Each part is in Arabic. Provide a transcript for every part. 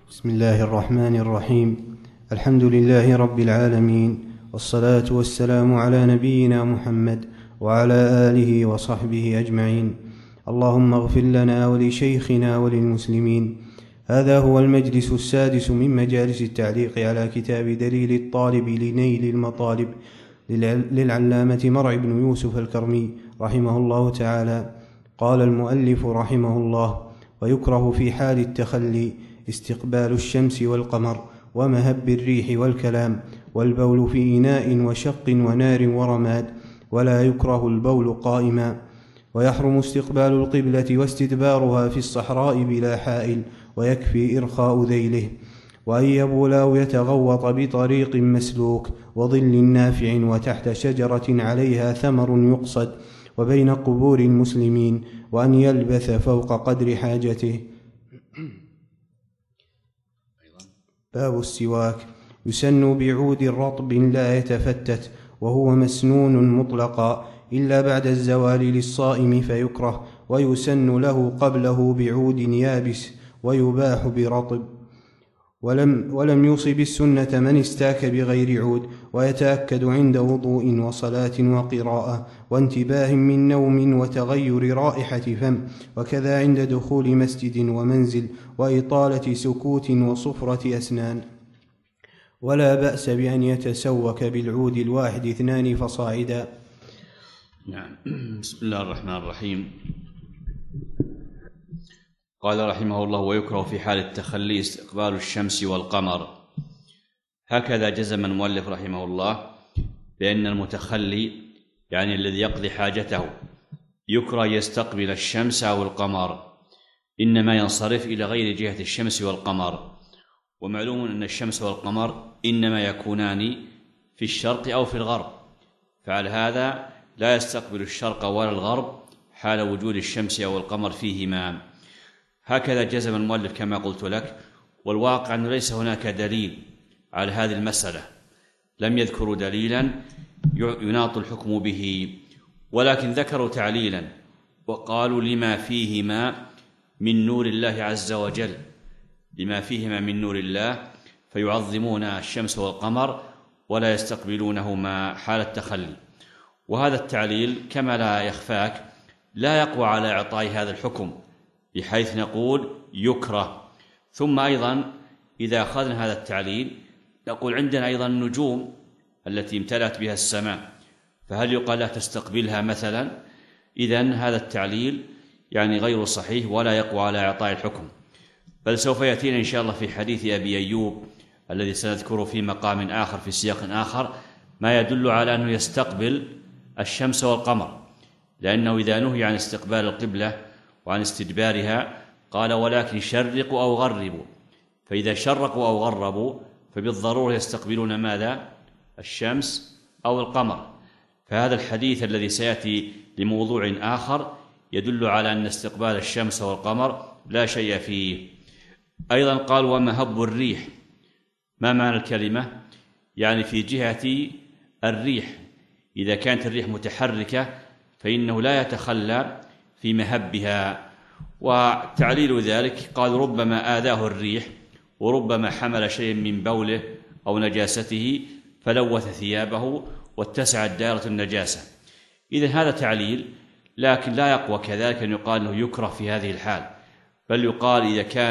بسم الله الرحمن الرحيم. الحمد لله رب العالمين، والصلاة والسلام على نبينا محمد وعلى آله وصحبه أجمعين. اللهم اغفر لنا ولشيخنا وللمسلمين. هذا هو المجلس السادس من مجالس التعليق على كتاب دليل الطالب لنيل المطالب للعلامة مرع بن يوسف الكرمي رحمه الله تعالى. قال المؤلف رحمه الله: ويكره في حال التخلي استقبال الشمس والقمر ومهب الريح والكلام، والبول في إناء وشق ونار ورماد، ولا يكره البول قائما. ويحرم استقبال القبلة واستدبارها في الصحراء بلا حائل، ويكفي إرخاء ذيله. وأن يبول أو يتغوط بطريق مسلوك وظل نافع وتحت شجرة عليها ثمر يقصد وبين قبور المسلمين، وأن يلبث فوق قدر حاجته. باب السواك. يسن بعود رطب لا يتفتت، وهو مسنون مطلقا إلا بعد الزوال للصائم فيكره، ويسن له قبله بعود يابس، ويباح برطب. ولم يصب السنة من استاك بغير عود، ويتأكد عند وضوء وصلاة وقراءة وانتباه من نوم وتغير رائحة فم، وكذا عند دخول مسجد ومنزل وإطالة سكوت وصفرة أسنان. ولا بأس بأن يتسوك بالعود الواحد 2 فصاعدا. نعم. بسم الله الرحمن الرحيم. قال رحمه الله: ويكره في حال التخلي استقبال الشمس والقمر. هكذا جزم المؤلف رحمه الله بأن المتخلي يعني الذي يقضي حاجته يكره يستقبل الشمس أو القمر، إنما ينصرف إلى غير جهة الشمس والقمر. ومعلوم أن الشمس والقمر إنما يكونان في الشرق أو في الغرب، فعلى هذا لا يستقبل الشرق ولا الغرب حال وجود الشمس أو القمر فيهما. هكذا جزم المؤلف كما قلت لك. والواقع أنه ليس هناك دليل على هذه المسألة، لم يذكروا دليلا يناط الحكم به، ولكن ذكروا تعليلا وقالوا: لما فيهما من نور الله عز وجل، لما فيهما من نور الله، فيعظمون الشمس والقمر ولا يستقبلونهما حال التخلي. وهذا التعليل كما لا يخفاك لا يقوى على إعطاء هذا الحكم، بحيث نقول يكره. ثم أيضا إذا أخذنا هذا التعليل نقول عندنا أيضا النجوم التي امتلأت بها السماء، فهل يقال لا تستقبلها مثلا؟ إذن هذا التعليل يعني غير صحيح ولا يقوى على إعطاء الحكم. بل سوف يأتينا إن شاء الله في حديث أبي أيوب الذي سنذكره في مقام آخر في سياق آخر ما يدل على أنه يستقبل الشمس والقمر، لأنه إذا نهي عن استقبال القبلة وعن استدبارها قال: ولكن شرقوا أو غربوا. فإذا شرقوا أو غربوا فبالضرورة يستقبلون ماذا؟ الشمس أو القمر. فهذا الحديث الذي سيأتي لموضوع آخر يدل على أن استقبال الشمس والقمر لا شيء فيه. أيضا قال: ومهب الريح. ما معنى الكلمة؟ يعني في جهة الريح، إذا كانت الريح متحركة فإنه لا يتخلى في مهبها. وتعليل ذلك قال: ربما آذاه الريح، وربما حمل شيء من بوله أو نجاسته فلوث ثيابه واتسعت دائرة النجاسة. إذن هذا تعليل، لكن لا يقوى كذلك أن يقال أنه يكره في هذه الحال، بل يقال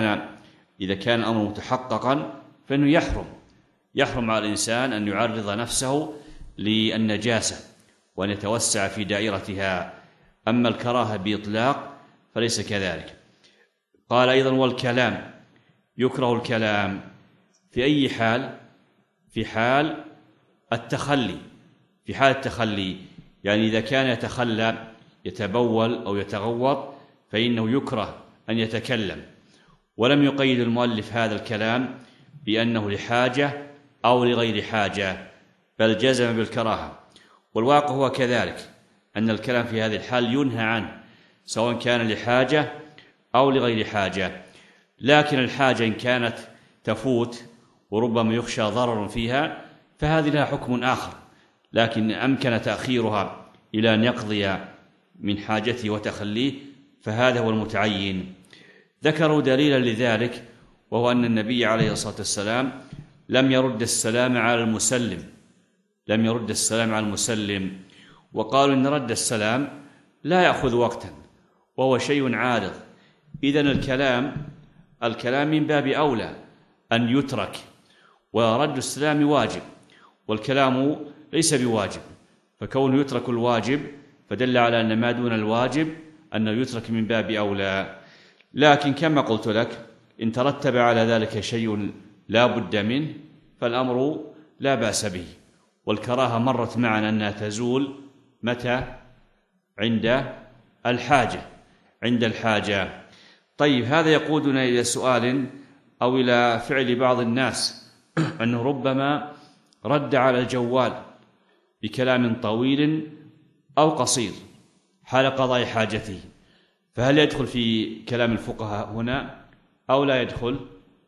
إذا كان الأمر متحققا فإنه يحرم على الإنسان أن يعرض نفسه للنجاسة وأن يتوسع في دائرتها. أما الكراهة بإطلاق فليس كذلك. قال أيضا: والكلام. يكره الكلام في أي حال؟ في حال التخلي. في حال التخلي يعني إذا كان يتخلى يتبول أو يتغوط فإنه يكره أن يتكلم. ولم يقيد المؤلف هذا الكلام بأنه لحاجة أو لغير حاجة، بل جزم بالكراهة. والواقع هو كذلك، أن الكلام في هذه الحال ينهى عنه سواء كان لحاجة أو لغير حاجة. لكن الحاجة إن كانت تفوت وربما يخشى ضرر فيها فهذه لها حكم آخر، لكن أمكن تأخيرها إلى أن يقضي من حاجته وتخليه فهذا هو المتعين. ذكروا دليلا لذلك وهو أن النبي عليه الصلاة والسلام لم يرد السلام على المسلم، وقالوا إن رد السلام لا يأخذ وقتا وهو شيء عارض. إذن الكلام من باب أولى أن يترك، ورد السلام واجب والكلام ليس بواجب، فكونه يترك الواجب فدل على أن ما دون الواجب أنه يترك من باب أولى. لكن كما قلت لك إن ترتب على ذلك شيء لا بد منه فالأمر لا بأس به، والكراهة مرت معنا أنها تزول متى؟ عند الحاجة. طيب، هذا يقودنا إلى سؤال أو إلى فعل بعض الناس أنه ربما رد على الجوال بكلام طويل أو قصير حال قضاء حاجته، فهل يدخل في كلام الفقهاء هنا أو لا يدخل؟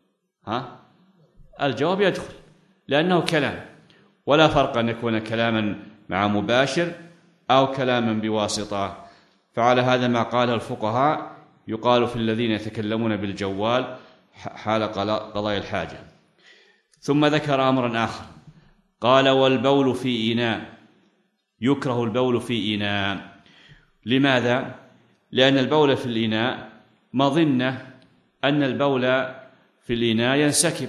الجواب يدخل، لأنه كلام، ولا فرق أن يكون كلاما مع مباشر أو كلاما بواسطة. فعلى هذا ما قاله الفقهاء يقال في الذين يتكلمون بالجوال حال قضاء الحاجة. ثم ذكر أمرا آخر، قال: والبول في إناء، يكره البول في إناء. لماذا؟ لأن البول في الإناء مظنة أن البول في الإناء ينسكب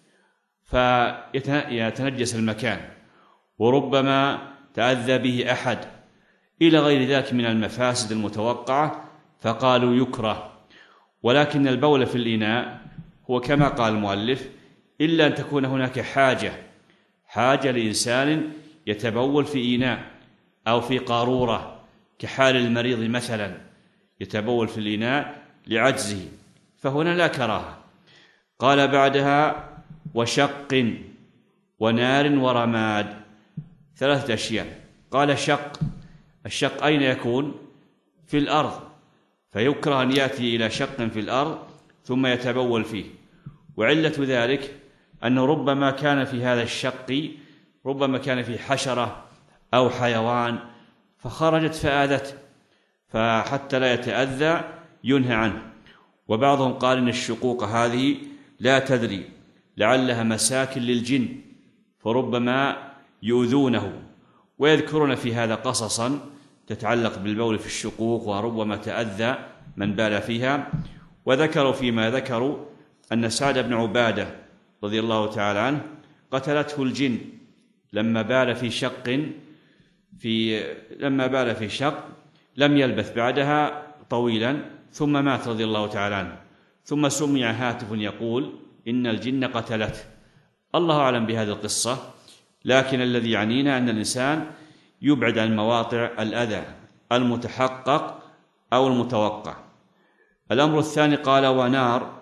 فيتنجس المكان، وربما تأذى به أحد إلى غير ذلك من المفاسد المتوقعة، فقالوا يكره. ولكن البول في الإناء هو كما قال المؤلف إلا أن تكون هناك حاجة لإنسان يتبول في إناء أو في قارورة، كحال المريض مثلا يتبول في الإناء لعجزه، فهنا لا كراهة. قال بعدها: وشق ونار ورماد، 3 أشياء. قال: الشق أين يكون؟ في الأرض، فيكره أن يأتي إلى شق في الأرض ثم يتبول فيه. وعلة ذلك أنه ربما كان في هذا الشق في حشرة أو حيوان فخرجت فآذته، فحتى لا يتأذى ينهى عنه. وبعضهم قال إن الشقوق هذه لا تدري، لعلها مساكن للجن فربما يؤذونه، ويذكرون في هذا قصصا تتعلق بالبول في الشقوق وربما تأذى من بال فيها. وذكروا فيما ذكروا أن سعد بن عبادة رضي الله تعالى عنه قتلته الجن لما بال في شق لم يلبث بعدها طويلا ثم مات رضي الله تعالى عنه، ثم سمع هاتف يقول إن الجن قتلته. الله أعلم بهذه القصة، لكن الذي يعنينا أن الإنسان يبعد عن مواطع الأذى المتحقق أو المتوقع. الأمر الثاني قال: ونار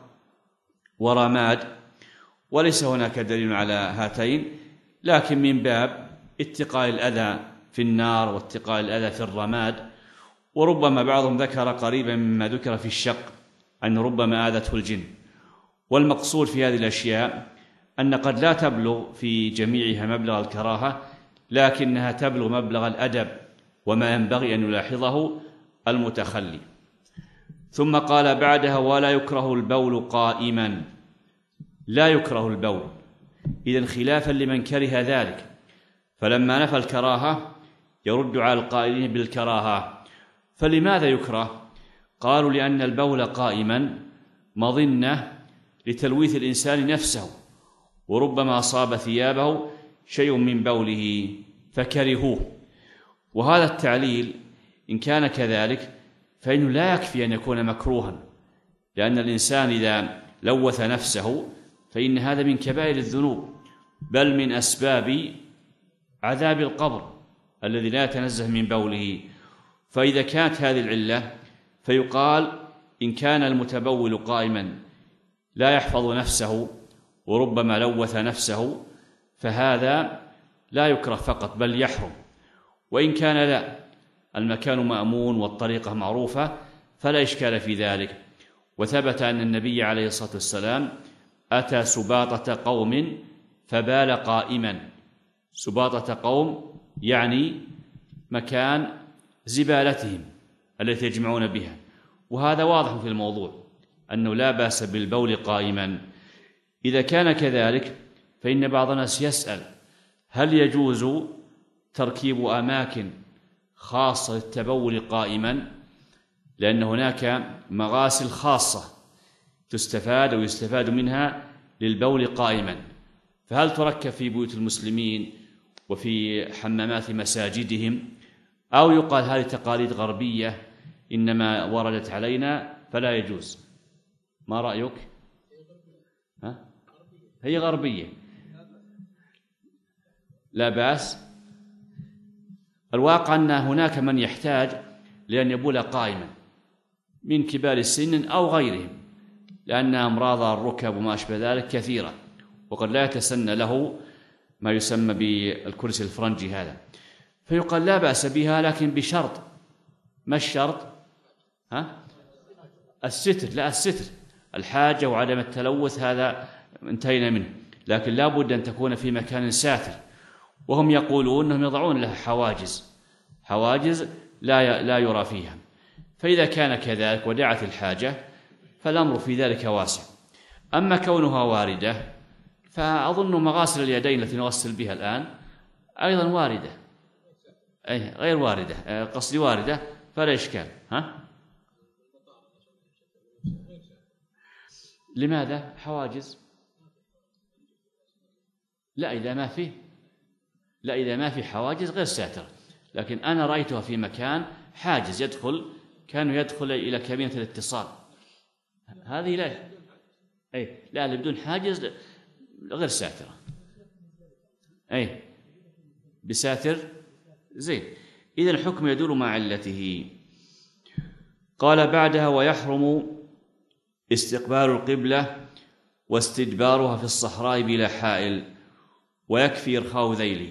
ورماد، وليس هناك دليل على هاتين، لكن من باب اتقاء الأذى في النار واتقاء الأذى في الرماد. وربما بعضهم ذكر قريبا مما ذكر في الشق أن ربما آذته الجن. والمقصود في هذه الأشياء أن قد لا تبلغ في جميعها مبلغ الكراهة، لكنها تبلغ مبلغ الأدب وما ينبغي أن يلاحظه المتخلي. ثم قال بعدها: ولا يكره البول قائما، لا يكره البول، إذن خلافا لمن كره ذلك. فلما نفى الكراهة يرد على القائلين بالكراهة. فلماذا يكره؟ قالوا: لأن البول قائما مظنة لتلويث الإنسان نفسه، وربما أصاب ثيابه شيء من بوله فكرهوه. وهذا التعليل إن كان كذلك فإنه لا يكفي أن يكون مكروها، لأن الإنسان إذا لوث نفسه فإن هذا من كبائر الذنوب، بل من أسباب عذاب القبر الذي لا يتنزه من بوله. فإذا كانت هذه العلة فيقال إن كان المتبول قائما لا يحفظ نفسه وربما لوث نفسه فهذا لا يكره فقط بل يحرم. وإن كان لا، المكان مأمون والطريقة معروفة فلا إشكال في ذلك. وثبت أن النبي عليه الصلاة والسلام أتى سباطة قوم فبال قائما. سباطة قوم يعني مكان زبالتهم التي يجمعون بها، وهذا واضح في الموضوع أنه لا بأس بالبول قائما. إذا كان كذلك فإن بعض الناس يسأل: هل يجوز تركيب أماكن خاصة للتبول قائما؟ لأن هناك مغاسل خاصة تستفاد أو يستفاد منها للبول قائما، فهل تركب في بيوت المسلمين وفي حمامات مساجدهم، أو يقال هذه تقاليد غربية إنما وردت علينا فلا يجوز؟ ما رأيك؟ هي غربية لا بأس. الواقع أن هناك من يحتاج لأن يبول قائما من كبار السن أو غيرهم، لأن أمراض الركب وما أشبه ذلك كثيرة، وقد لا يتسنى له ما يسمى بالكرسي الفرنجي هذا، فيقال لا بأس بها، لكن بشرط. ما الشرط؟ الستر. لا، الستر، الحاجة وعدم التلوث هذا انتهينا منه، لكن لا بد أن تكون في مكان ساتر. وهم يقولون أنهم يضعون لها حواجز لا يرى فيها، فإذا كان كذلك ودعت الحاجة فالأمر في ذلك واسع. أما كونها واردة فأظن مغاسل اليدين التي نغسل بها الآن أيضا واردة، أي غير واردة، قصدي واردة، فلا إشكال. لماذا حواجز؟ لا، إذا ما في حواجز غير ساترة، لكن أنا رأيتها في مكان حاجز كانوا يدخل إلى كابينة الاتصال، هذه لا بدون حاجز غير ساترة، بساتر زين. إذن الحكم يدور مع علته. قال بعدها: ويحرم استقبال القبلة واستدبارها في الصحراء بلا حائل، ويكفي إرخاء ذيله.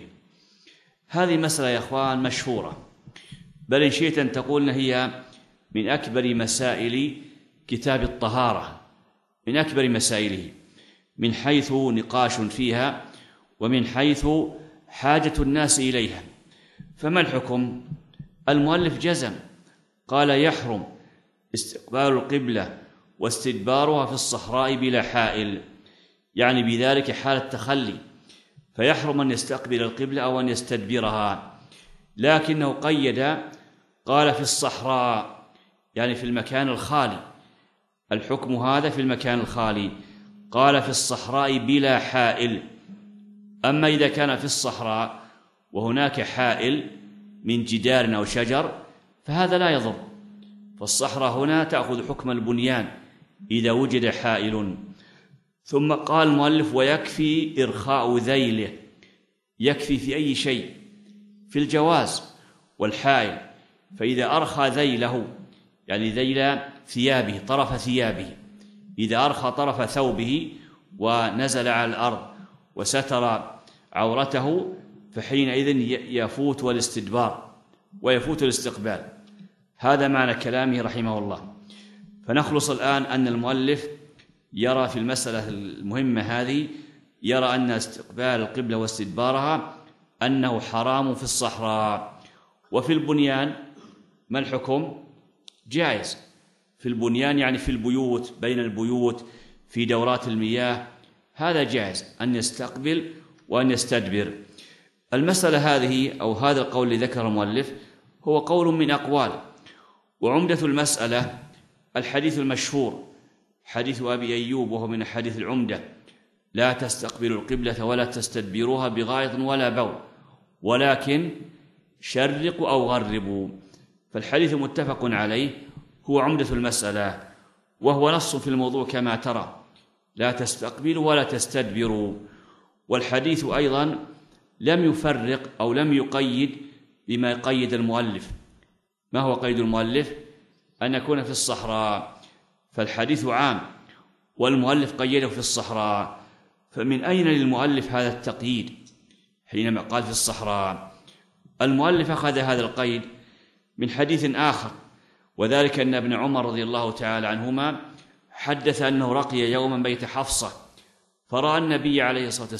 هذه مسألة يا أخوان مشهورة، بل إن شئت أن تقول هي من أكبر مسائل كتاب الطهارة، من أكبر مسائله، من حيث نقاش فيها ومن حيث حاجة الناس إليها. فما الحكم؟ المؤلف جزم، قال: يحرم استقبال القبلة واستدبارها في الصحراء بلا حائل، يعني بذلك حال التخلي، فيحرم أن يستقبل القبلة أو أن يستدبرها، لكنه قيد، قال: في الصحراء، يعني في المكان الخالي. الحكم هذا في المكان الخالي، قال: في الصحراء بلا حائل. أما إذا كان في الصحراء وهناك حائل من جدار أو شجر فهذا لا يضر، فالصحراء هنا تأخذ حكم البنيان إذا وجد حائل. ثم قال المؤلف: ويكفي إرخاء ذيله. يكفي في أي شيء؟ في الجواز والحائل. فإذا أرخى ذيله، يعني ذيل ثيابه، طرف ثيابه، إذا أرخى طرف ثوبه ونزل على الأرض وستر عورته فحينئذ يفوت الاستدبار ويفوت الاستقبال. هذا معنى كلامه رحمه الله. فنخلص الآن أن المؤلف يرى في المسألة المهمة هذه، يرى أن استقبال القبلة واستدبارها أنه حرام في الصحراء. وفي البنيان ما الحكم؟ جائز. في البنيان يعني في البيوت، بين البيوت، في دورات المياه، هذا جائز أن يستقبل وأن يستدبر. المسألة هذه أو هذا القول الذي ذكر المؤلف هو قول من أقوال، وعمدة المسألة الحديث المشهور، حديث أبي أيوب، وهو من حديث العمدة: لا تستقبلوا القبلة ولا تستدبروها بغائط ولا بول، ولكن شرقوا أو غربوا. فالحديث متفق عليه، هو عمدة المسألة، وهو نص في الموضوع كما ترى: لا تستقبلوا ولا تستدبروا. والحديث أيضا لم يفرق أو لم يقيد بما يقيد المؤلف. ما هو قيد المؤلف؟ أن يكون في الصحراء، فالحديث عام والمؤلف قيده في الصحراء. فمن أين للمؤلف هذا التقييد حينما قال في الصحراء؟ المؤلف أخذ هذا القيد من حديث آخر، وذلك أن ابن عمر رضي الله تعالى عنهما حدث أنه رقي يوما بيت حفصة، فرأى النبي عليه الصلاة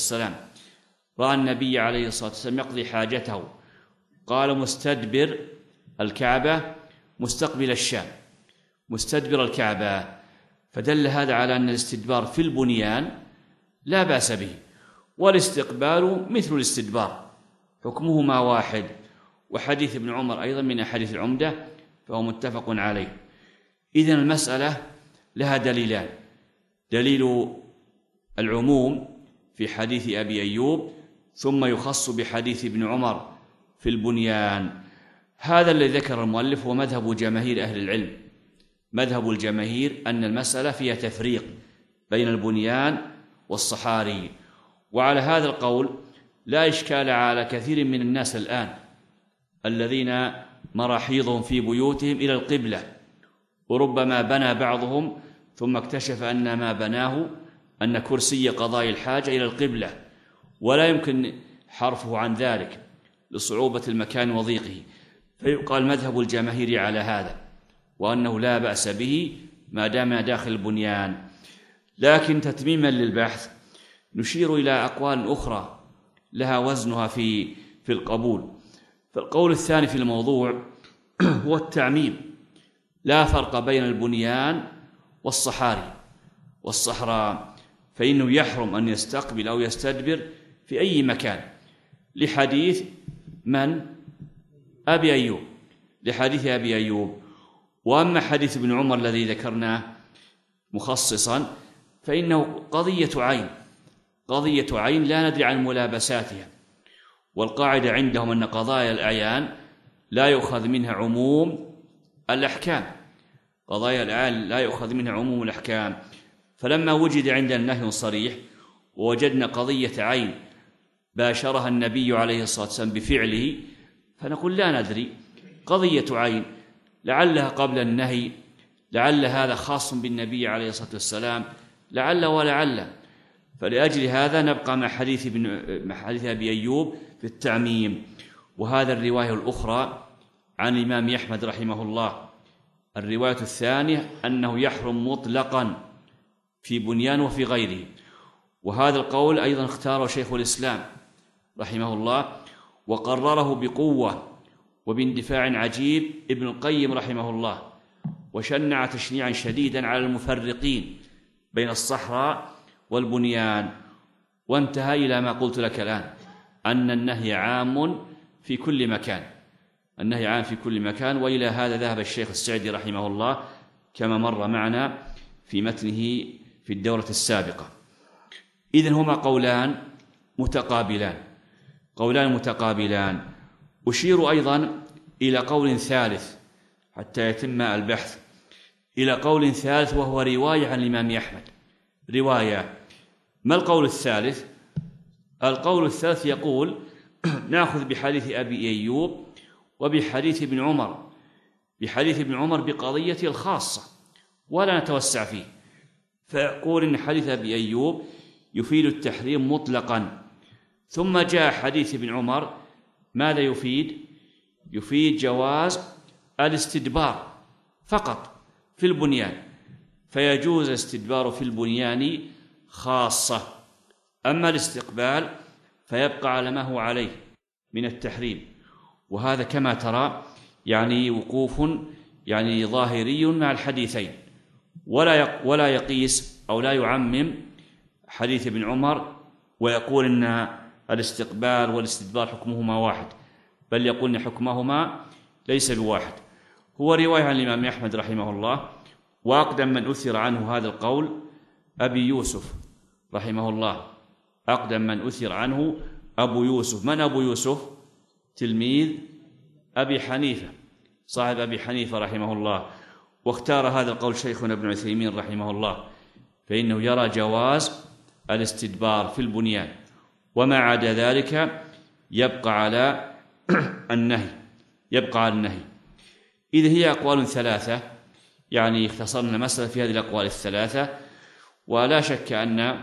والسلام يقضي حاجته، قال: مستدبر الكعبة مستقبل الشام، مستدبر الكعبة. فدل هذا على أن الاستدبار في البنيان لا بأس به، والاستقبال مثل الاستدبار حكمهما واحد. وحديث ابن عمر أيضا من أحاديث العمدة فهو متفق عليه. إذن المسألة لها دليلان: دليل العموم في حديث أبي أيوب، ثم يخص بحديث ابن عمر في البنيان. هذا الذي ذكر المؤلف هو مذهب جماهير أهل العلم. مذهب الجماهير أن المسألة فيها تفريق بين البنيان والصحاري، وعلى هذا القول لا إشكال على كثير من الناس الآن الذين مراحيضهم في بيوتهم إلى القبلة، وربما بنى بعضهم ثم اكتشف أن ما بناه أن كرسي قضاء الحاجة إلى القبلة، ولا يمكن حرفه عن ذلك لصعوبة المكان وضيقه، فيقال مذهب الجماهير على هذا، وأنه لا بأس به ما دام داخل البنيان. لكن تتميما للبحث نشير إلى أقوال أخرى لها وزنها في القبول. فالقول الثاني في الموضوع هو التعميم، لا فرق بين البنيان والصحاري والصحراء، فإنه يحرم أن يستقبل أو يستدبر في أي مكان، لحديث من؟ أبي أيوب، لحديث أبي أيوب. وأما حديث ابن عمر الذي ذكرناه مخصصا فإنه قضية عين لا ندري عن ملابساتها، والقاعدة عندهم أن قضايا الأعيان لا يؤخذ منها عموم الأحكام، قضايا الأعيان لا يؤخذ منها عموم الأحكام. فلما وجد عندنا نهي صريح ووجدنا قضية عين باشرها النبي عليه الصلاة والسلام بفعله، فنقول لا ندري، قضية عين لعلها قبل النهي، لعل هذا خاص بالنبي عليه الصلاة والسلام، لعل ولعل. فلأجل هذا نبقى مع حديث أبي أيوب في التعميم. وهذا الرواية الأخرى عن الإمام أحمد رحمه الله، الرواية الثانية أنه يحرم مطلقا في بنيان وفي غيره. وهذا القول أيضا اختاره شيخ الإسلام رحمه الله، وقرره بقوة وباندفاع عجيب ابن القيم رحمه الله، وشنع تشنيعا شديدا على المفرقين بين الصحراء والبنيان، وانتهى إلى ما قلت لك الآن، أن النهي عام في كل مكان، النهي عام في كل مكان. وإلى هذا ذهب الشيخ السعدي رحمه الله كما مر معنا في متنه في الدورة السابقة. إذن هما قولان متقابلان. أشير أيضا إلى قول ثالث حتى يتم البحث، إلى قول ثالث وهو رواية عن الإمام أحمد، رواية. ما القول الثالث؟ القول الثالث يقول نأخذ بحديث أبي أيوب وبحديث ابن عمر، بحديث ابن عمر بقضية الخاصة ولا نتوسع فيه، فيقول إن حديث أبي أيوب يفيد التحريم مطلقا، ثم جاء حديث ابن عمر ماذا يفيد جواز الاستدبار فقط في البنيان، فيجوز الاستدبار في البنيان خاصة. أما الاستقبال فيبقى على ما هو عليه من التحريم. وهذا كما ترى يعني وقوف يعني ظاهري مع الحديثين، ولا يقيس أو لا يعمم حديث ابن عمر ويقول إن الاستقبال والاستدبار حكمهما واحد، بل يقول إن حكمهما ليس بواحد. هو رواية عن الإمام أحمد رحمه الله، وأقدم من أثر عنه هذا القول أبي يوسف رحمه الله، أقدم من أثر عنه أبو يوسف. من أبو يوسف؟ تلميذ أبي حنيفة، صاحب أبي حنيفة رحمه الله. واختار هذا القول شيخنا ابن عثيمين رحمه الله، فإنه يرى جواز الاستدبار في البنيان، وما عدا ذلك يبقى على النهي. إذا هي أقوال ثلاثة، يعني اختصرنا المسألة في هذه الأقوال الثلاثة. ولا شك أن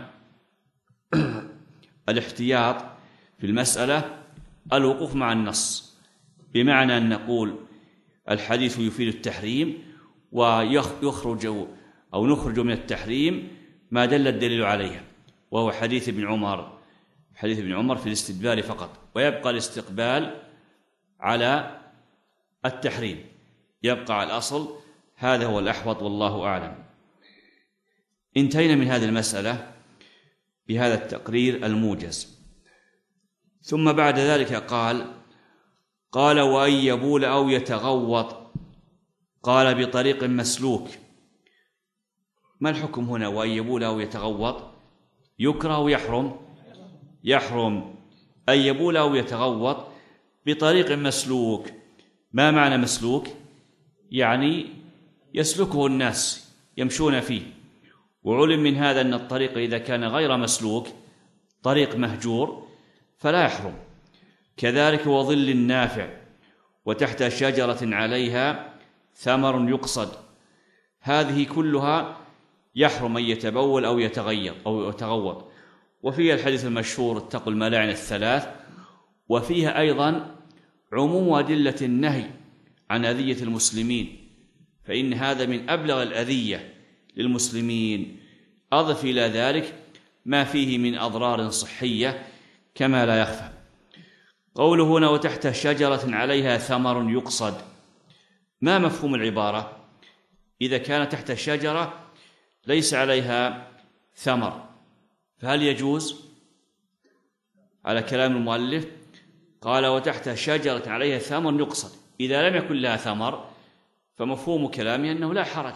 الاحتياط في المسألة الوقوف مع النص، بمعنى أن نقول الحديث يفيد التحريم، ويخرج أو نخرج من التحريم ما دل الدليل عليه، وهو حديث ابن عمر في الاستدبار فقط، ويبقى الاستقبال على التحريم، يبقى على الأصل. هذا هو الأحوط والله أعلم. انتهينا من هذه المسألة. بهذا التقرير الموجز. ثم بعد ذلك قال وأن يبول أو يتغوط، قال بطريق مسلوك. ما الحكم هنا؟ وأن يبول أو يتغوط يكره أو يحرم؟ يحرم أن يبول أو يتغوط بطريق مسلوك. ما معنى مسلوك؟ يعني يسلكه الناس يمشون فيه، وعلم من هذا أن الطريق إذا كان غير مسلوك طريق مهجور فلا يحرم. كذلك وظل نافع وتحت شجرة عليها ثمر يقصد، هذه كلها يحرم أن يتبول أو يتغوط. وفيها الحديث المشهور اتقوا الملاعن الثلاث، وفيها أيضا عموم أدلة النهي عن أذية المسلمين، فإن هذا من أبلغ الأذية للمسلمين. أضف إلى ذلك ما فيه من أضرار صحية كما لا يخفى. قوله هنا وتحت شجرة عليها ثمر يقصد، ما مفهوم العبارة؟ إذا كان تحت شجرة ليس عليها ثمر فهل يجوز؟ على كلام المؤلف قال وتحت شجرة عليها ثمر يقصد، إذا لم يكن لها ثمر فمفهوم كلامه أنه لا حرج،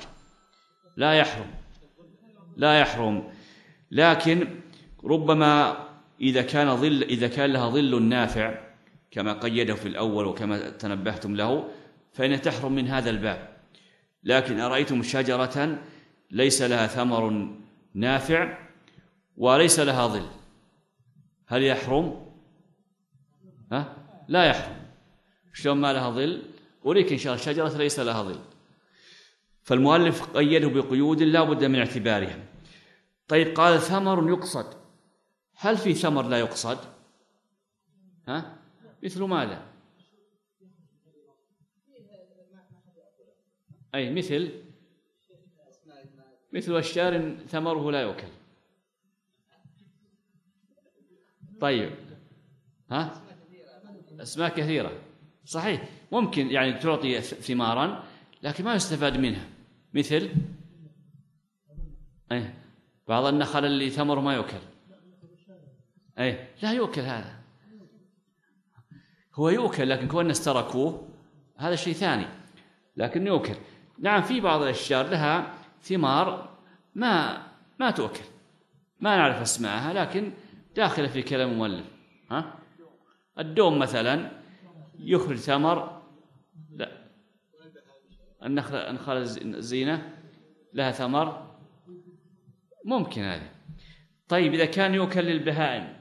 لا يحرم. لكن ربما إذا كان لها ظل نافع كما قيده في الأول وكما تنبهتم له فإن تحرم من هذا الباب. لكن أرأيتم شجرة ليس لها ثمر نافع وليس لها ظل، هل يحرم؟ لا يحرم. شلون ما لها ظل؟ أريك إن شاء الله شجرة ليس لها ظل. فالمؤلف قيده بقيود لا بد من اعتبارها. طيب قال ثمر يقصد، هل في ثمر لا يقصد؟ مثل ماذا؟ أي مثل أشجار ثمره لا يؤكل. طيب أسماء كثيرة صحيح، ممكن يعني تعطي ثمارا لكن ما يستفاد منها، مثل بعض النخل اللي ثمره ما يؤكل، لا يؤكل، هذا هو يؤكل لكن كون الناس تركوه هذا شيء ثاني، لكن يؤكل. نعم في بعض الأشجار لها ثمار ما تؤكل، ما نعرف اسمائها لكن داخلة في كلام المؤلف. الدوم مثلا يخرج ثمر، لا. النخل الزينة لها ثمر، ممكن هذا. طيب إذا كان يؤكل للبهائم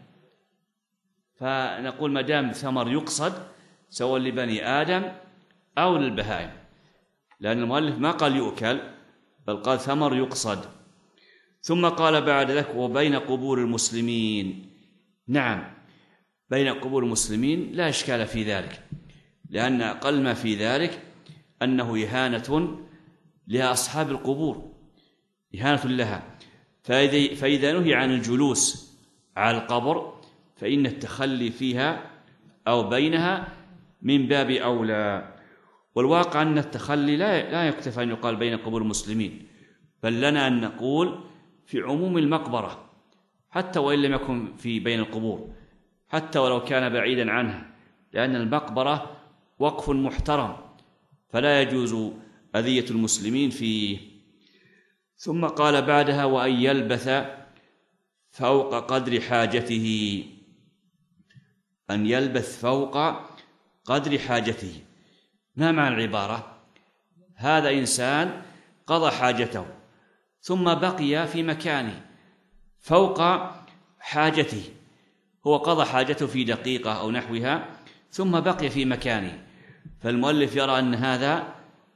فنقول ما دام ثمر يقصد سواء لبني آدم أو للبهائم، لأن المؤلف ما قال يؤكل بل قال ثمر يقصد. ثم قال بعد ذلك وبين قبور المسلمين. نعم بين قبور المسلمين لا إشكال في ذلك، لأن أقل ما في ذلك أنه إهانة لأصحاب القبور، إهانة لها. فإذا نهي عن الجلوس على القبر فإن التخلي فيها أو بينها من باب أولى. والواقع أن التخلي لا يكتفى أن يقال بين قبور المسلمين، بل لنا أن نقول في عموم المقبرة حتى وإن لم يكن في بين القبور، حتى ولو كان بعيدا عنها، لأن المقبرة وقف محترم فلا يجوز أذية المسلمين فيه. ثم قال بعدها وأن يلبث فوق قدر حاجته، أن يلبث فوق قدر حاجته. ما معنى العبارة؟ هذا إنسان قضى حاجته ثم بقي في مكانه فوق حاجته، هو قضى حاجته في دقيقة أو نحوها ثم بقي في مكانه، فالمؤلف يرى أن هذا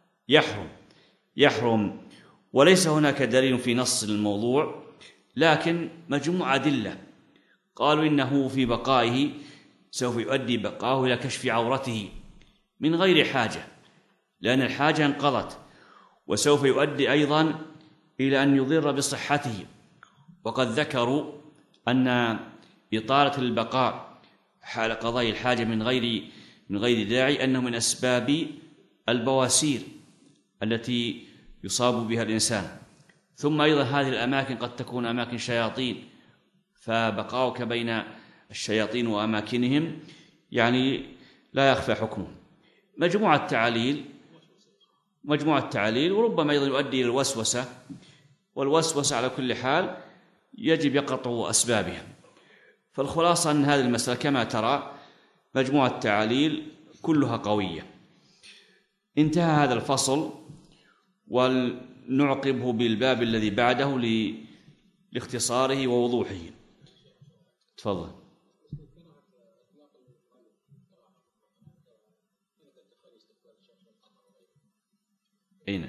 يحرم. وليس هناك دليل في نص الموضوع، لكن مجموعة أدلة قالوا إنه في بقائه سوف يؤدي بقاه إلى كشف عورته من غير حاجة، لأن الحاجة انقضت، وسوف يؤدي أيضا إلى أن يضر بصحته. وقد ذكروا أن إطالة البقاء حال قضاء الحاجة من غير داعي أنه من أسباب البواسير التي يصاب بها الإنسان. ثم أيضا هذه الأماكن قد تكون أماكن شياطين، فبقاؤك بين الشياطين وأماكنهم يعني لا يخفى حكمه. مجموعة تعاليل وربما أيضا يؤدي إلى الوسوسة، والوسوسة على كل حال يجب يقطع أسبابها. فالخلاصة أن هذه المسألة كما ترى مجموعة تعاليل كلها قوية. انتهى هذا الفصل، ونعقبه بالباب الذي بعده لاختصاره ووضوحه. تفضل. أين؟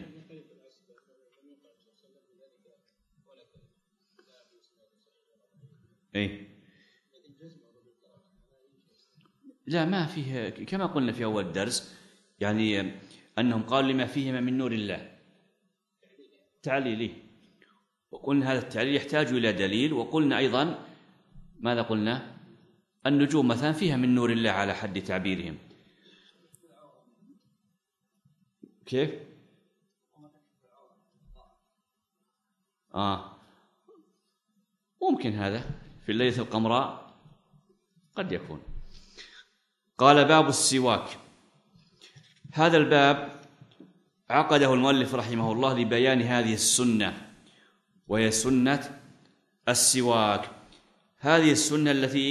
أي لا، ما فيه كما قلنا في أول الدرس، يعني أنهم قالوا لما فيهما من نور الله تعليلي، وقلنا هذا التعليل يحتاج إلى دليل. وقلنا أيضا ماذا قلنا؟ النجوم مثلا فيها من نور الله على حد تعبيرهم. كيف؟ ممكن هذا في الليلة القمراء قد يكون. قال باب السواك. هذا الباب عقده المؤلف رحمه الله لبيان هذه السنة، وهي سنة السواك. هذه السنة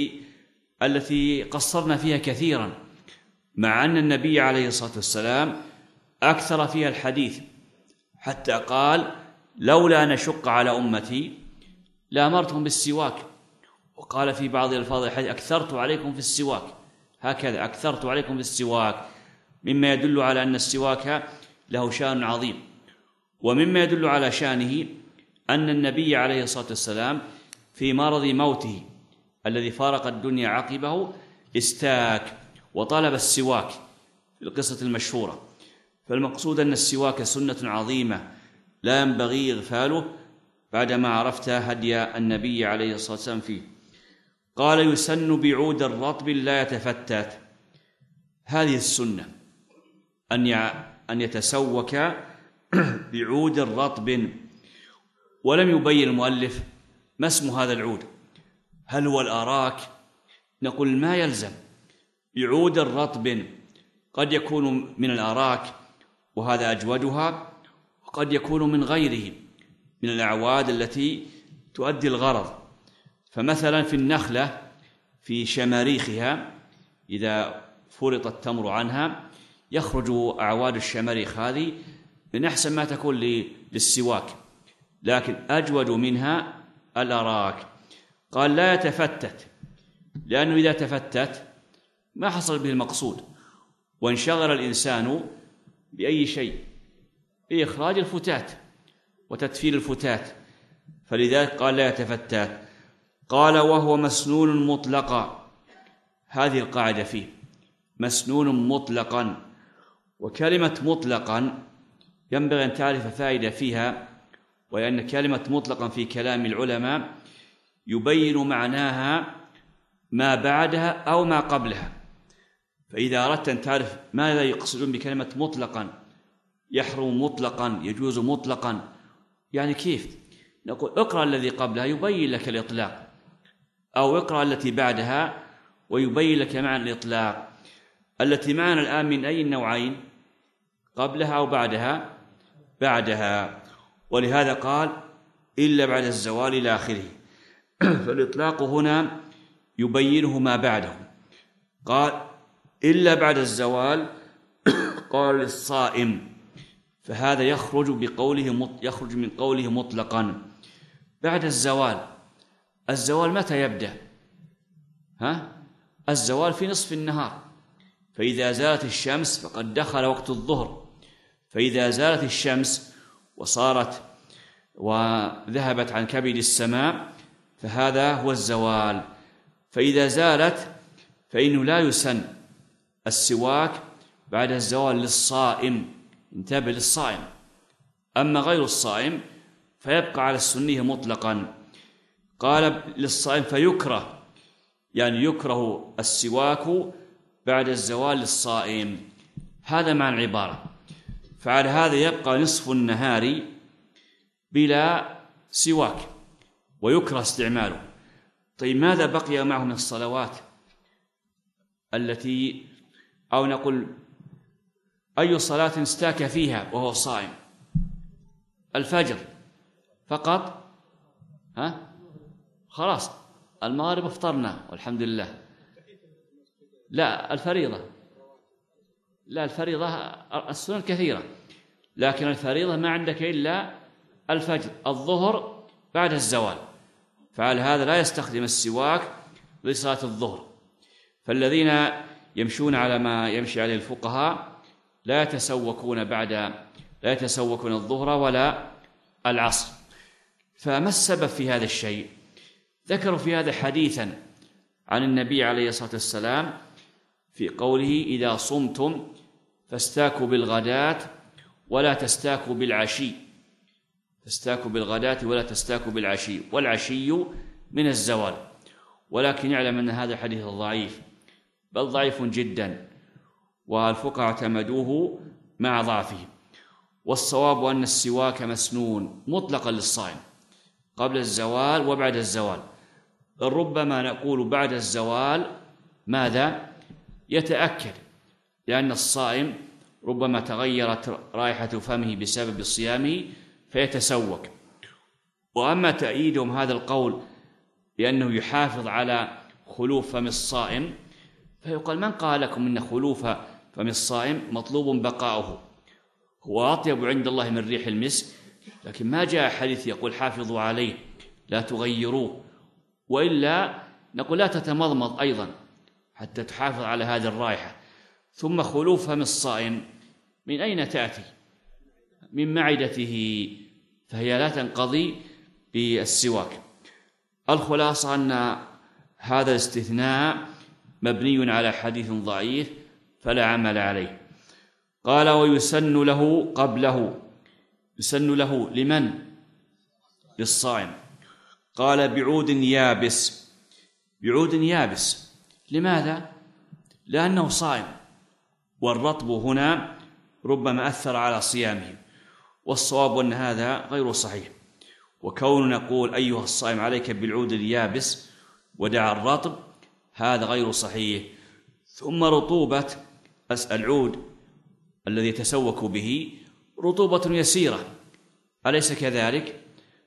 التي قصرنا فيها كثيرا، مع أن النبي عليه الصلاة والسلام أكثر فيها الحديث، حتى قال لولا نشق على أمتي لأمرتهم بالسواك. وقال في بعض الألفاظ الحديث أكثرت عليكم في السواك، هكذا أكثرت عليكم في السواك، مما يدل على أن السواك له شأن عظيم. ومما يدل على شأنه أن النبي عليه الصلاة والسلام في مرض موته الذي فارق الدنيا عقبه استاك وطلب السواك في القصة المشهورة. فالمقصود أن السواك سنة عظيمة لا ينبغي إغفاله بعدما عرفت هدي النبي عليه الصلاة والسلام فيه. قال يسن بعود الرطب لا يتفتت. هذه السنة أن يتسوك بعود رطب، ولم يبين المؤلف ما اسم هذا العود، هل هو الأراك؟ نقول ما يلزم. بعود رطب قد يكون من الأراك وهذا أجودها، وقد يكون من غيره من الأعواد التي تؤدي الغرض. فمثلا في النخلة في شماريخها إذا فرط التمر عنها يخرج أعواد الشماريخ هذه من أحسن ما تكون للسواك، لكن أجود منها الأراك. قال لا يتفتت، لأنه إذا تفتت ما حصل به المقصود، وانشغل الإنسان بأي شيء، بإخراج الفتات وتدفير الفتات، فلذلك قال لا يتفتت. قال وهو مسنون مطلقا. هذه القاعدة فيه مسنون مطلقا. وكلمة مطلقا ينبغي أن تعرف فائدة فيها، وأن كلمة مطلقا في كلام العلماء يبين معناها ما بعدها أو ما قبلها. فإذا أردت أن تعرف ماذا يقصدون بكلمة مطلقا، يحرم مطلقا، يجوز مطلقا، يعني كيف؟ نقول اقرأ الذي قبلها يبين لك الإطلاق، أو اقرأ التي بعدها ويبين لك معنى الإطلاق. التي معنا الآن من أي النوعين؟ قبلها أو بعدها؟ بعدها. ولهذا قال إلا بعد الزوال إلى آخره. فالإطلاق هنا يبينه ما بعده. قال إلا بعد الزوال قال للصائم، فهذا يخرج من قوله مطلقا. بعد الزوال، الزوال متى يبدأ؟ الزوال في نصف النهار، فإذا زالت الشمس فقد دخل وقت الظهر. فإذا زالت الشمس وذهبت عن كبد السماء فهذا هو الزوال. فإذا زالت فإنه لا يسن السواك بعد الزوال للصائم، انتبه للصائم. أما غير الصائم فيبقى على السنية مطلقا. قال للصائم فيكره، يعني يكره السواك بعد الزوال للصائم. هذا معنى العبارة. فعلى هذا يبقى نصف النهار بلا سواك ويكره استعماله. طيب ماذا بقي معه من الصلوات التي، أو نقول أي صلاة استاك فيها وهو صائم؟ الفجر فقط، خلاص المغرب افطرنا والحمد لله. لا الفريضة، لا الفريضة السنن كثيرة، لكن الفريضة ما عندك إلا الفجر. الظهر بعد الزوال، فعلى هذا لا يستخدم السواك لصلاة الظهر. فالذين يمشون على ما يمشي عليه الفقهاء لا يتسوكون الظهر ولا العصر. فما السبب في هذا الشيء؟ ذكروا في هذا حديثا عن النبي عليه الصلاة والسلام في قوله: إذا صمتم فاستاكوا بالغداة ولا تستاكوا بالعشي. فاستاكوا بالغداة ولا تستاكوا بالعشي، والعشي من الزوال. ولكن يعلم أن هذا الحديث ضعيف، بل ضعيف جدا، والفقهاء اعتمدوه مع ضعفه. والصواب أن السواك مسنون مطلقا للصائم قبل الزوال وبعد الزوال. ربما نقول بعد الزوال ماذا؟ يتأكد، لأن الصائم ربما تغيرت رائحة فمه بسبب صيامه فيتسوك. وأما تأييدهم هذا القول بأنه يحافظ على خلوف فم الصائم، فيقال: من قال لكم إن خلوف فم الصائم مطلوب بقاؤه؟ هو أطيب عند الله من ريح المسك، لكن ما جاء حديث يقول حافظوا عليه لا تغيروه. وإلا نقول لا تتمضمض أيضا حتى تحافظ على هذه الرائحة. ثم خلوف فم الصائم من أين تأتي؟ من معدته، فهي لا تنقضي بالسواك. الخلاصة أن هذا الاستثناء مبني على حديث ضعيف فلا عمل عليه. قال: ويسن له قبله. يسن له لمن؟ للصائم. قال: بعود يابس. بعود يابس لماذا؟ لأنه صائم، والرطب هنا ربما أثر على صيامه، والصواب أن هذا غير صحيح. وكون نقول أيها الصائم عليك بالعود اليابس ودع الرطب، هذا غير صحيح. ثم رطوبة العود الذي يتسوك به رطوبة يسيرة، أليس كذلك؟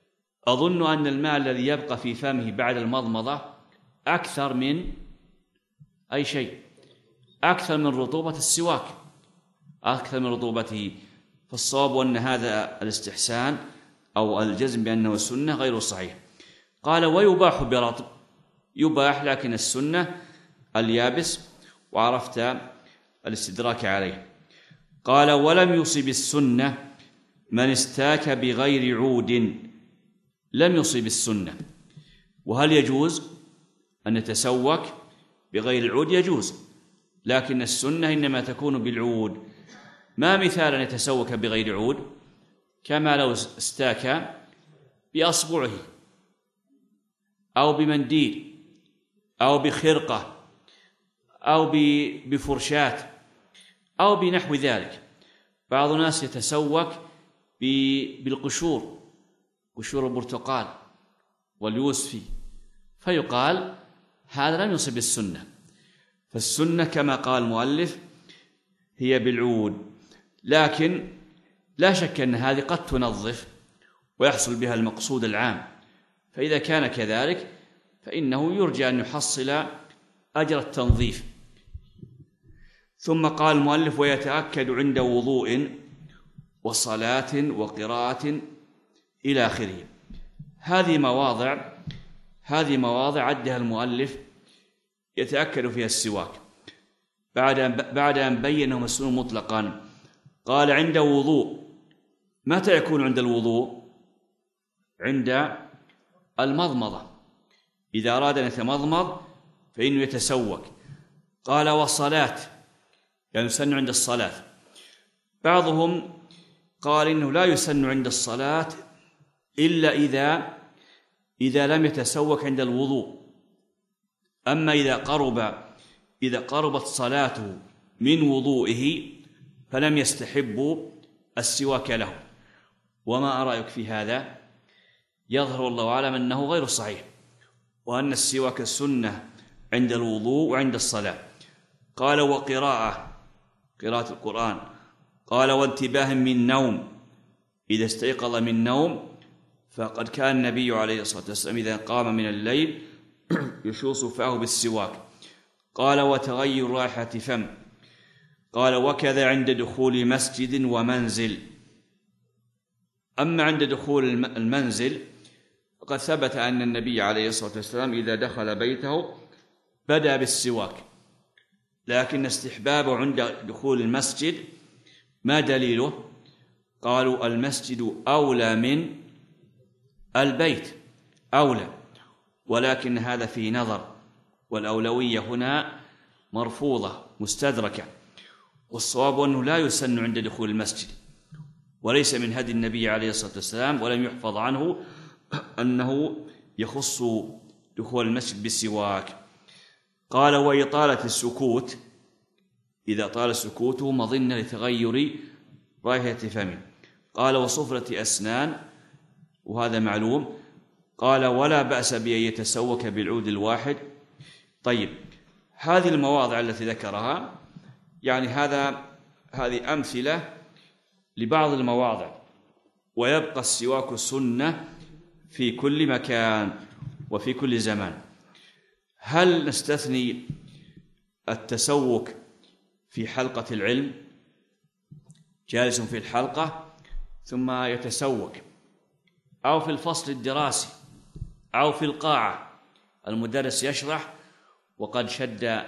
أظن أن الماء الذي يبقى في فمه بعد المضمضة أكثر من أي شيء، أكثر من رطوبة السواك، أكثر من رطوبته. فالصواب أن هذا الاستحسان أو الجزم بأنه السنة غير صحيح. قال: ويباح برطب. يباح، لكن السنة اليابس، وعرفت الاستدراك عليه. قال: ولم يصب السنة من استاك بغير عود. لم يصب السنة. وهل يجوز أن نتسوك بغير العود؟ يجوز، لكن السنة إنما تكون بالعود. ما مثال أن يتسوك بغير عود؟ كما لو استاك بأصبعه أو بمنديل أو بخرقة أو بفرشاة أو بنحو ذلك. بعض الناس يتسوك بالقشور، قشور البرتقال واليوسفي، فيقال هذا لم يصب السنة. فالسنة كما قال المؤلف هي بالعود، لكن لا شك أن هذه قد تنظف ويحصل بها المقصود العام، فإذا كان كذلك فإنه يرجى أن يحصل أجر التنظيف. ثم قال المؤلف: ويتأكد عند وضوء وصلاة وقراءة إلى آخره. هذه مواضع عدها المؤلف يتأكد فيها السواك بعد أن بينه مسنون مطلقا. قال: عند وضوء. متى يكون عند الوضوء؟ عند المضمضة، إذا أراد أن يتمضمض فإنه يتسوك. قال: وصلاة، يعني يسن عند الصلاة. بعضهم قال إنه لا يسن عند الصلاة إلا إذا لم يتسوك عند الوضوء. أما إذا قربت صلاته من وضوئه فلم يستحب السواك له. وما رأيك في هذا؟ يظهر الله أعلم أنه غير صحيح، وأن السواك سنة عند الوضوء وعند الصلاة. قال قراءة القرآن. قال وانتباه من نوم، إذا استيقظ من نوم، فقد كان النبي عليه الصلاة والسلام إذا قام من الليل يشوص فاه بالسواك. قال وتغير رائحة فم. قال وكذا عند دخول مسجد ومنزل. أما عند دخول المنزل فقد ثبت أن النبي عليه الصلاة والسلام إذا دخل بيته بدأ بالسواك، لكن استحبابه عند دخول المسجد ما دليله؟ قالوا المسجد أولى من البيت، أولى، ولكن هذا فيه نظر، والأولوية هنا مرفوضة مستدركة، والصواب أنه لا يسن عند دخول المسجد، وليس من هدي النبي عليه الصلاة والسلام، ولم يحفظ عنه أنه يخص دخول المسجد بالسواك. قال وإطالة السكوت، إذا طال سكوته مظنة لتغير رائحة فمه. قال وصفرة أسنان، وهذا معلوم. قال ولا بأس بأن يتسوك بالعود الواحد. طيب، هذه المواضع التي ذكرها يعني هذه أمثلة لبعض المواضع، ويبقى السواك سنة في كل مكان وفي كل زمان. هل نستثني التسوك في حلقة العلم؟ جالس في الحلقة ثم يتسوك، أو في الفصل الدراسي، أو في القاعة المدرس يشرح وقد شد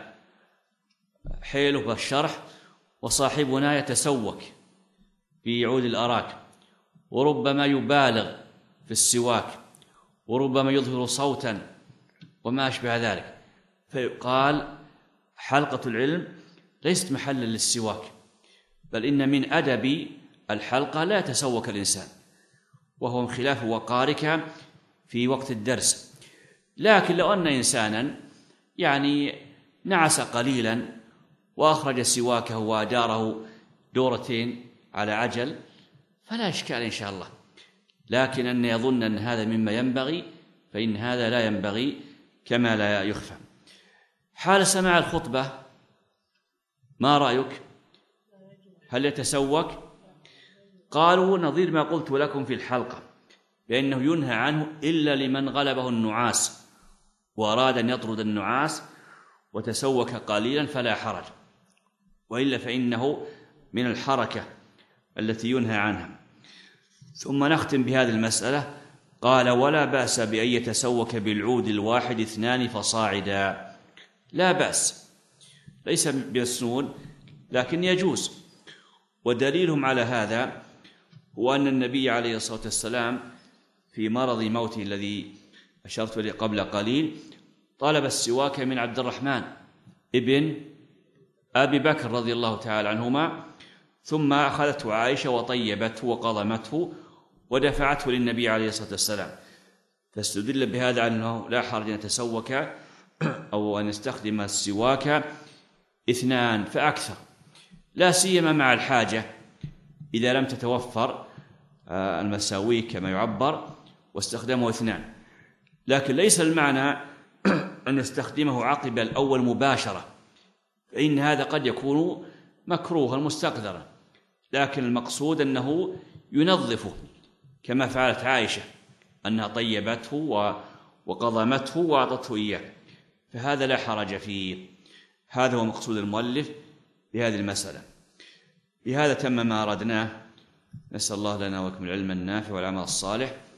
حيله بالشرح وصاحبنا يتسوك في عود الأراك، وربما يبالغ في السواك، وربما يظهر صوتا وما أشبه ذلك، فيقال حلقة العلم ليست محلا للسواك، بل إن من أدب الحلقة لا يتسوك الإنسان، وهو خلاف وقارك في وقت الدرس. لكن لو أن إنسانا يعني نعس قليلا وأخرج سواكه وداره دورتين على عجل فلا إشكال إن شاء الله، لكن أن يظن أن هذا مما ينبغي فإن هذا لا ينبغي كما لا يخفى. حال سماع الخطبة ما رأيك؟ هل يتسوك؟ قالوا نظير ما قلت لكم في الحلقة، بأنه ينهى عنه إلا لمن غلبه النعاس وأراد أن يطرد النعاس وتسوك قليلا فلا حرج، وإلا فإنه من الحركة التي ينهى عنها. ثم نختم بهذه المسألة. قال ولا بأس بأن يتسوك بالعود الواحد 2 فصاعدا. لا بأس، ليس بمسنون لكن يجوز. ودليلهم على هذا هو أن النبي عليه الصلاة والسلام في مرض موته الذي أشرت إليه قبل قليل طلب السواك من عبد الرحمن ابن أبي بكر رضي الله تعالى عنهما، ثم أخذته عائشة وطيبته وقضمته ودفعته للنبي عليه الصلاة والسلام، فاستدل بهذا أنه لا حرج أن يتسوك أو أن يستخدم السواك 2 فأكثر، لا سيما مع الحاجة إذا لم تتوفر المساويك كما يعبر واستخدمه 2. لكن ليس المعنى أن يستخدمه عقب الأول مباشرة، فإن هذا قد يكون مكروها مستقذرا، لكن المقصود أنه ينظفه كما فعلت عائشة أنها طيبته وقضمته وأعطته إياه، فهذا لا حرج فيه. هذا هو مقصود المؤلف بهذه المسألة. بهذا تم ما أردناه. نسأل الله لنا ولكم العلم النافع والعمل الصالح.